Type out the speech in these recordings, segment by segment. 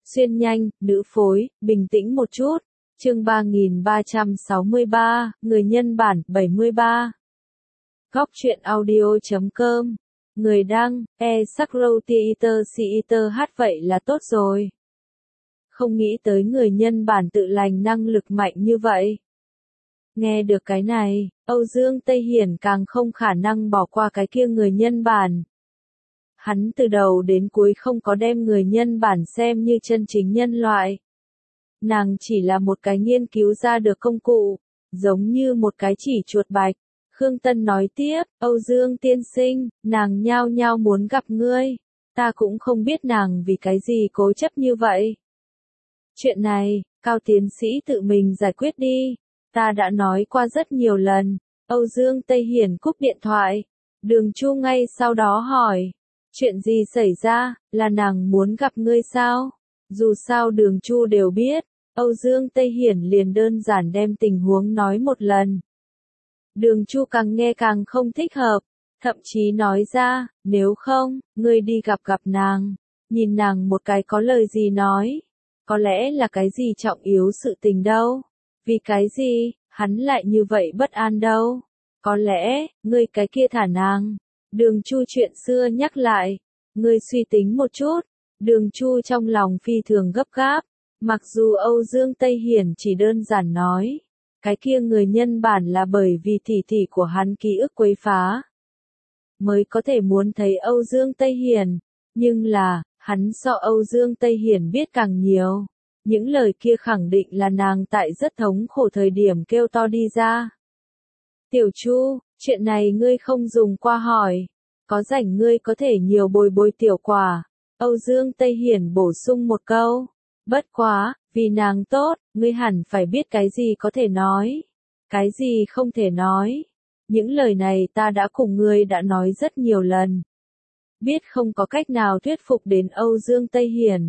Xuyên nhanh, nữ phối, bình tĩnh một chút. Chương 3363, người nhân bản, 73. Góc truyện audio.com. Người đăng, Sakrotheater hát vậy là tốt rồi. Không nghĩ tới người nhân bản tự lành năng lực mạnh như vậy. Nghe được cái này, Âu Dương Tây Hiển càng không khả năng bỏ qua cái kia người nhân bản. Hắn từ đầu đến cuối không có đem người nhân bản xem như chân chính nhân loại. Nàng chỉ là một cái nghiên cứu ra được công cụ, giống như một cái chỉ chuột bạch. Khương Tân nói tiếp, Âu Dương tiên sinh, nàng nhao nhao muốn gặp ngươi. Ta cũng không biết nàng vì cái gì cố chấp như vậy. Chuyện này, Cao tiến sĩ tự mình giải quyết đi. Ta đã nói qua rất nhiều lần. Âu Dương Tây Hiển cúp điện thoại. Đường Chu ngay sau đó hỏi. Chuyện gì xảy ra, là nàng muốn gặp ngươi sao? Dù sao Đường Chu đều biết. Âu Dương Tây Hiển liền đơn giản đem tình huống nói một lần. Đường Chu càng nghe càng không thích hợp. Thậm chí nói ra, nếu không, ngươi đi gặp nàng. Nhìn nàng một cái có lời gì nói. Có lẽ là cái gì trọng yếu sự tình đâu. Vì cái gì, hắn lại như vậy bất an đâu. Có lẽ, ngươi cái kia thả nàng. Đường Chu chuyện xưa nhắc lại. Ngươi suy tính một chút. Đường Chu trong lòng phi thường gấp gáp. Mặc dù Âu Dương Tây Hiển chỉ đơn giản nói. Cái kia người nhân bản là bởi vì tỷ tỷ của hắn ký ức quấy phá. Mới có thể muốn thấy Âu Dương Tây Hiển. Nhưng là, hắn so Âu Dương Tây Hiển biết càng nhiều. Những lời kia khẳng định là nàng tại rất thống khổ thời điểm kêu to đi ra. Tiểu Chu, chuyện này ngươi không dùng qua hỏi. Có rảnh ngươi có thể nhiều bồi bồi tiểu quả. Âu Dương Tây Hiển bổ sung một câu. Bất quá, vì nàng tốt, ngươi hẳn phải biết cái gì có thể nói. Cái gì không thể nói. Những lời này ta đã cùng ngươi đã nói rất nhiều lần. Biết không có cách nào thuyết phục đến Âu Dương Tây Hiển.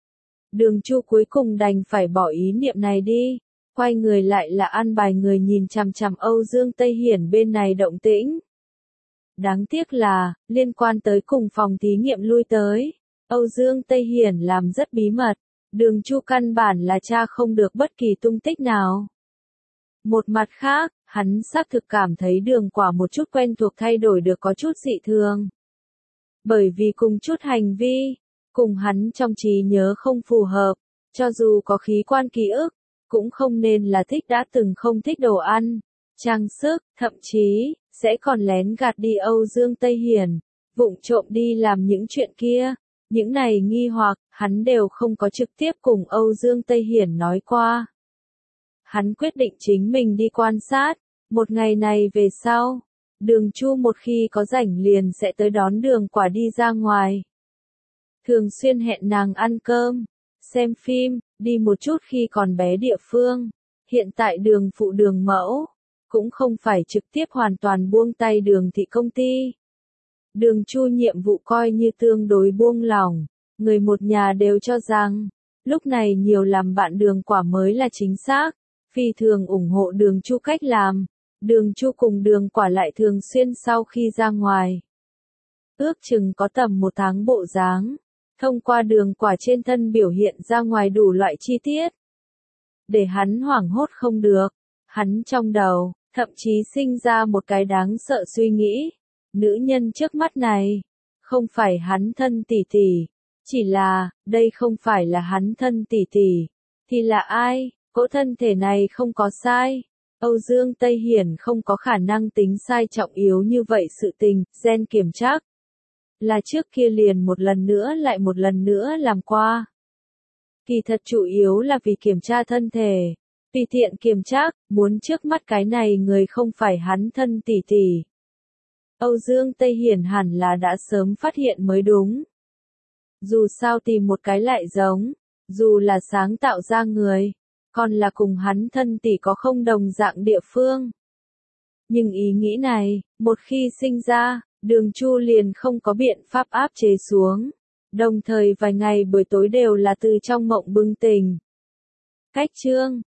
Đường Chu cuối cùng đành phải bỏ ý niệm này đi. Quay người lại là an bài người nhìn chằm chằm Âu Dương Tây Hiển bên này động tĩnh. Đáng tiếc là, liên quan tới cùng phòng thí nghiệm lui tới. Âu Dương Tây Hiển làm rất bí mật. Đường Chu căn bản là tra không được bất kỳ tung tích nào. Một mặt khác, hắn xác thực cảm thấy đường quả một chút quen thuộc thay đổi được có chút dị thường. Bởi vì cùng chút hành vi, cùng hắn trong trí nhớ không phù hợp, cho dù có khí quan ký ức, cũng không nên là thích đã từng không thích đồ ăn, trang sức, thậm chí, sẽ còn lén gạt đi Âu Dương Tây Hiển, vụng trộm đi làm những chuyện kia. Những này nghi hoặc, hắn đều không có trực tiếp cùng Âu Dương Tây Hiển nói qua. Hắn quyết định chính mình đi quan sát, một ngày này về sau, Đường Chu một khi có rảnh liền sẽ tới đón đường quả đi ra ngoài. Thường xuyên hẹn nàng ăn cơm, xem phim, đi một chút khi còn bé địa phương. Hiện tại đường phụ đường mẫu, cũng không phải trực tiếp hoàn toàn buông tay đường thị công ty. Đường Chu nhiệm vụ coi như tương đối buông lỏng, người một nhà đều cho rằng, lúc này nhiều làm bạn đường quả mới là chính xác, phi thường ủng hộ đường Chu cách làm, đường Chu cùng đường quả lại thường xuyên sau khi ra ngoài. Ước chừng có tầm 1 tháng bộ dáng, thông qua đường quả trên thân biểu hiện ra ngoài đủ loại chi tiết. Để hắn hoảng hốt không được, hắn trong đầu, thậm chí sinh ra một cái đáng sợ suy nghĩ. Nữ nhân trước mắt này, không phải hắn thân tỷ tỷ, chỉ là, đây không phải là hắn thân tỷ tỷ, thì là ai, cỗ thân thể này không có sai. Âu Dương Tây Hiển không có khả năng tính sai trọng yếu như vậy sự tình, gen kiểm tra. Là trước kia liền một lần nữa lại một lần nữa làm qua. Kỳ thật chủ yếu là vì kiểm tra thân thể, vì tiện kiểm tra, muốn trước mắt cái này người không phải hắn thân tỷ tỷ. Âu Dương Tây Hiển hẳn là đã sớm phát hiện mới đúng. Dù sao tìm một cái lại giống, dù là sáng tạo ra người, còn là cùng hắn thân tỷ có không đồng dạng địa phương. Nhưng ý nghĩ này, một khi sinh ra, đường Chu liền không có biện pháp áp chế xuống. Đồng thời vài ngày buổi tối đều là từ trong mộng bừng tỉnh. Cách chương